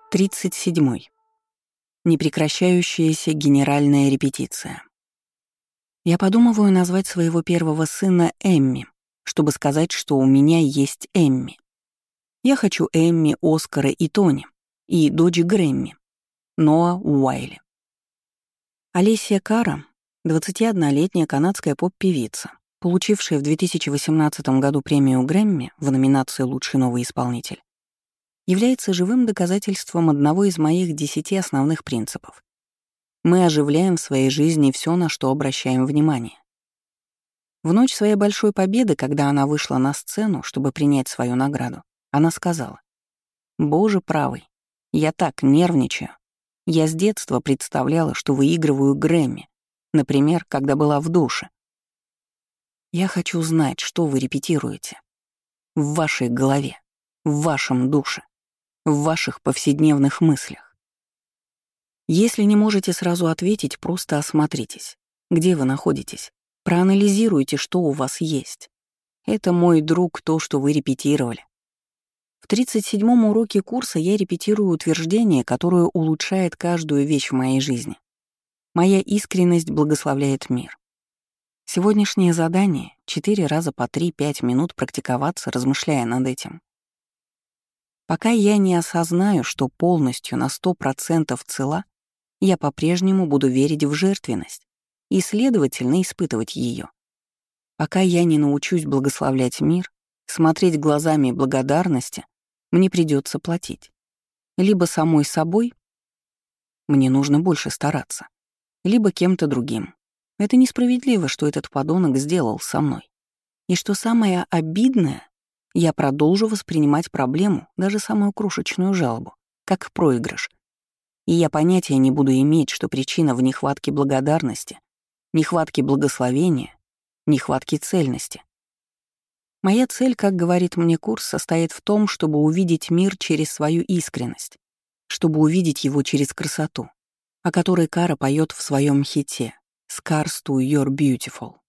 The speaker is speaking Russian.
37. Непрекращающаяся генеральная репетиция. Я подумываю назвать своего первого сына Эмми, чтобы сказать, что у меня есть Эмми. Я хочу Эмми, Оскара и Тони, и дочь Грэмми, Ноа Уайли. Алисия Кара, 21-летняя канадская поп-певица, получившая в 2018 году премию Грэмми в номинации «Лучший новый исполнитель», является живым доказательством одного из моих 10 основных принципов. Мы оживляем в своей жизни все, на что обращаем внимание. В ночь своей большой победы, когда она вышла на сцену, чтобы принять свою награду, она сказала: «Боже правый, я так нервничаю. Я с детства представляла, что выигрываю Грэмми, например, когда была в душе. Я хочу знать, что вы репетируете. В вашей голове, в вашем душе, в ваших повседневных мыслях. Если не можете сразу ответить, просто осмотритесь. Где вы находитесь? Проанализируйте, что у вас есть. Это, мой друг, то, что вы репетировали. В 37-м уроке курса я репетирую утверждение, которое улучшает каждую вещь в моей жизни. Моя искренность благословляет мир. Сегодняшнее задание — 4 раза по 3-5 минут практиковаться, размышляя над этим. Пока я не осознаю, что полностью на 100% цела, я по-прежнему буду верить в жертвенность и, следовательно, испытывать ее. Пока я не научусь благословлять мир, смотреть глазами благодарности, мне придется платить. Либо самой собой, мне нужно больше стараться, либо кем-то другим. Это несправедливо, что этот подонок сделал со мной. И что самое обидное, я продолжу воспринимать проблему, даже самую крошечную жалобу, как проигрыш. И я понятия не буду иметь, что причина в нехватке благодарности, нехватке благословения, нехватке цельности. Моя цель, как говорит мне курс, состоит в том, чтобы увидеть мир через свою искренность, чтобы увидеть его через красоту, о которой Кара поет в своем хите «Scars to You're Beautiful».